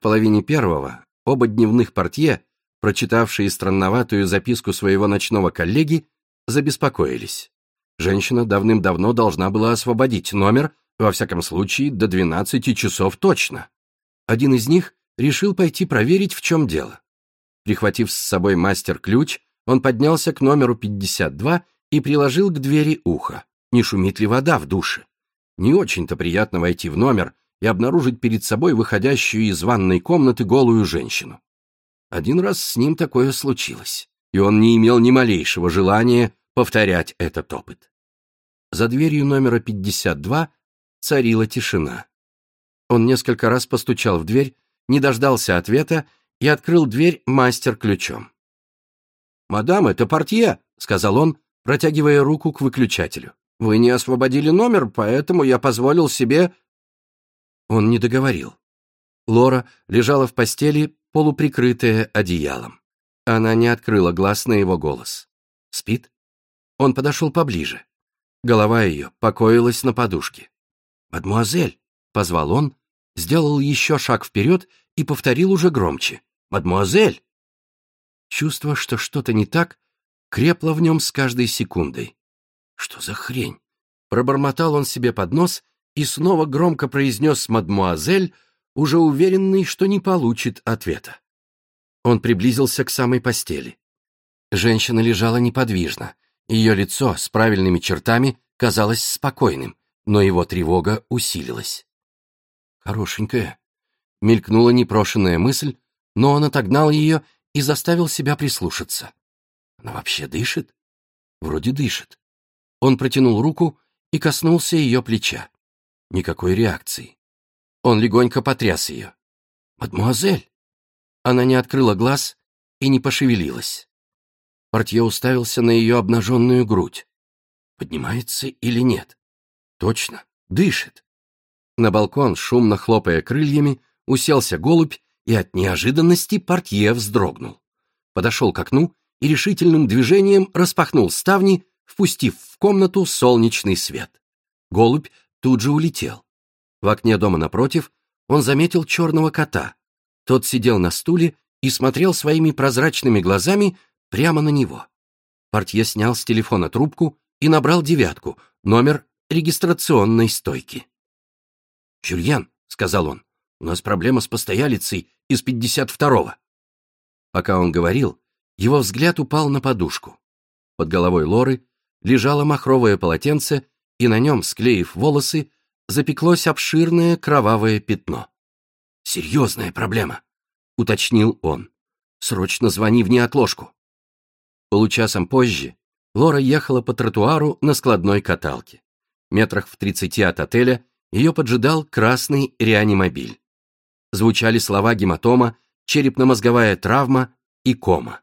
половине первого оба дневных портье, прочитавшие странноватую записку своего ночного коллеги, забеспокоились. Женщина давным-давно должна была освободить номер, во всяком случае, до 12 часов точно. Один из них решил пойти проверить, в чем дело. Прихватив с собой мастер-ключ, он поднялся к номеру 52 и приложил к двери ухо. Не шумит ли вода в душе? Не очень-то приятно войти в номер и обнаружить перед собой выходящую из ванной комнаты голую женщину. Один раз с ним такое случилось, и он не имел ни малейшего желания повторять этот опыт. За дверью номера 52 царила тишина. Он несколько раз постучал в дверь, не дождался ответа и открыл дверь мастер-ключом. «Мадам, это портье», — сказал он, протягивая руку к выключателю. «Вы не освободили номер, поэтому я позволил себе...» Он не договорил. Лора лежала в постели, полуприкрытая одеялом. Она не открыла глаз на его голос. «Спит?» Он подошел поближе. Голова ее покоилась на подушке. «Мадмуазель!» — позвал он, сделал еще шаг вперед и повторил уже громче. «Мадмуазель!» Чувство, что что-то не так, крепло в нем с каждой секундой. «Что за хрень?» Пробормотал он себе под нос и снова громко произнес «мадмуазель», уже уверенный, что не получит ответа. Он приблизился к самой постели. Женщина лежала неподвижно. Ее лицо с правильными чертами казалось спокойным, но его тревога усилилась. «Хорошенькая», — мелькнула непрошенная мысль, но он отогнал ее и заставил себя прислушаться. «Она вообще дышит?» «Вроде дышит». Он протянул руку и коснулся ее плеча. Никакой реакции. Он легонько потряс ее. «Мадмуазель!» Она не открыла глаз и не пошевелилась. Портье уставился на ее обнаженную грудь. Поднимается или нет? Точно, дышит. На балкон, шумно хлопая крыльями, уселся голубь, и от неожиданности портье вздрогнул. Подошел к окну и решительным движением распахнул ставни, впустив в комнату солнечный свет. Голубь тут же улетел. В окне дома напротив он заметил черного кота. Тот сидел на стуле и смотрел своими прозрачными глазами прямо на него. Портье снял с телефона трубку и набрал 9, номер регистрационной стойки. «Жюльен», — сказал он, — «у нас проблема с постоялицей из 52-го». Пока он говорил, его взгляд упал на подушку. Под головой Лоры лежало махровое полотенце, и на нем, склеив волосы, запеклось обширное кровавое пятно. «Серьезная проблема», — уточнил он. «Срочно звони в неотложку». Получасом позже Лора ехала по тротуару на складной каталке. Метрах в 30 от отеля ее поджидал красный реанимобиль. Звучали слова гематома, черепно-мозговая травма и кома.